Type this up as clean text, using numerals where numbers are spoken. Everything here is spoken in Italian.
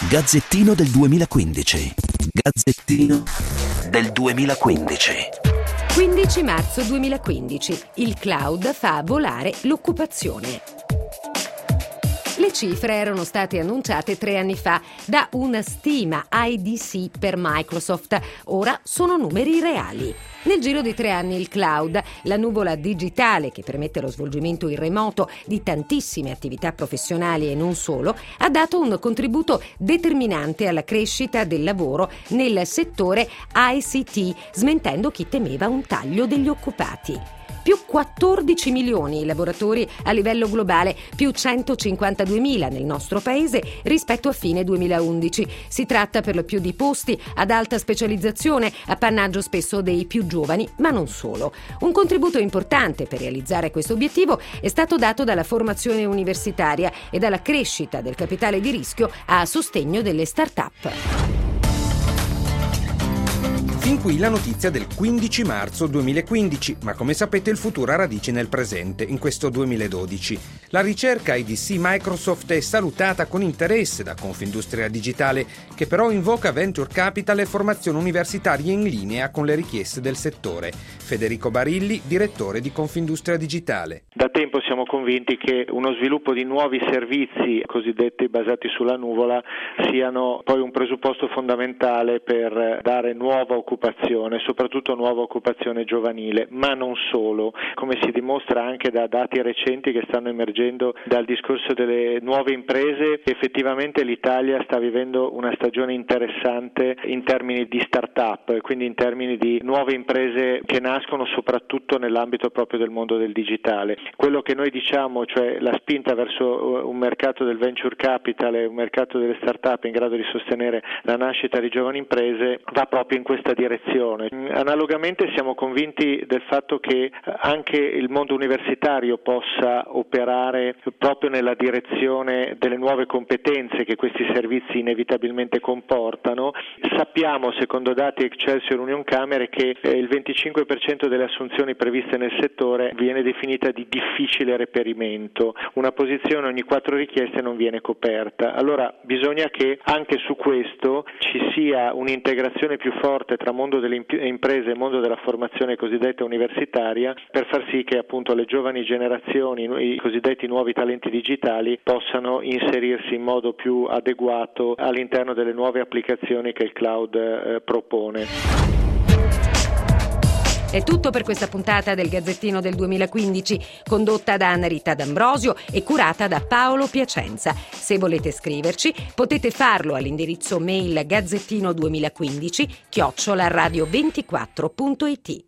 Gazzettino del 2015. Gazzettino del 2015. 15 marzo 2015. Il cloud fa volare l'occupazione. Le cifre erano state annunciate 3 anni fa da una stima IDC per Microsoft. Ora sono numeri reali. Nel giro di 3 anni il cloud, la nuvola digitale che permette lo svolgimento in remoto di tantissime attività professionali e non solo, ha dato un contributo determinante alla crescita del lavoro nel settore ICT, smentendo chi temeva un taglio degli occupati. Più 14 milioni i lavoratori a livello globale, più 152.000 nel nostro paese rispetto a fine 2011. Si tratta per lo più di posti ad alta specializzazione, appannaggio spesso dei più giovani, ma non solo. Un contributo importante per realizzare questo obiettivo è stato dato dalla formazione universitaria e dalla crescita del capitale di rischio a sostegno delle start-up. Fin qui la notizia del 15 marzo 2015, ma come sapete il futuro ha radici nel presente, in questo 2012. La ricerca IDC Microsoft è salutata con interesse da Confindustria Digitale, che però invoca venture capital e formazione universitaria in linea con le richieste del settore. Federico Barilli, direttore di Confindustria Digitale. Da tempo siamo convinti che uno sviluppo di nuovi servizi cosiddetti basati sulla nuvola siano poi un presupposto fondamentale per dare nuova occupazione, soprattutto nuova occupazione giovanile, ma non solo, come si dimostra anche da dati recenti che stanno emergendo dal discorso delle nuove imprese. Effettivamente l'Italia sta vivendo una stagione interessante in termini di start-up, quindi in termini di nuove imprese che nascono soprattutto nell'ambito proprio del mondo del digitale. Quello che noi diciamo, cioè la spinta verso un mercato del venture capital e un mercato delle start-up in grado di sostenere la nascita di giovani imprese, va proprio in questa direzione. Analogamente siamo convinti del fatto che anche il mondo universitario possa operare proprio nella direzione delle nuove competenze che questi servizi inevitabilmente comportano. Sappiamo, secondo dati Excelsior Unioncamere, che il 25% delle assunzioni previste nel settore viene definita di difficile reperimento. Una posizione ogni 4 richieste non viene coperta. Allora bisogna che anche su questo ci sia un'integrazione più forte tra mondo delle imprese e mondo della formazione cosiddetta universitaria, per far sì che appunto le giovani generazioni, i cosiddetti nuovi talenti digitali, possano inserirsi in modo più adeguato all'interno delle nuove applicazioni che il cloud propone. È tutto per questa puntata del Gazzettino del 2015, condotta da Anna Rita D'Ambrosio e curata da Paolo Piacenza. Se volete scriverci, potete farlo all'indirizzo mail gazzettino2015@radio24.it.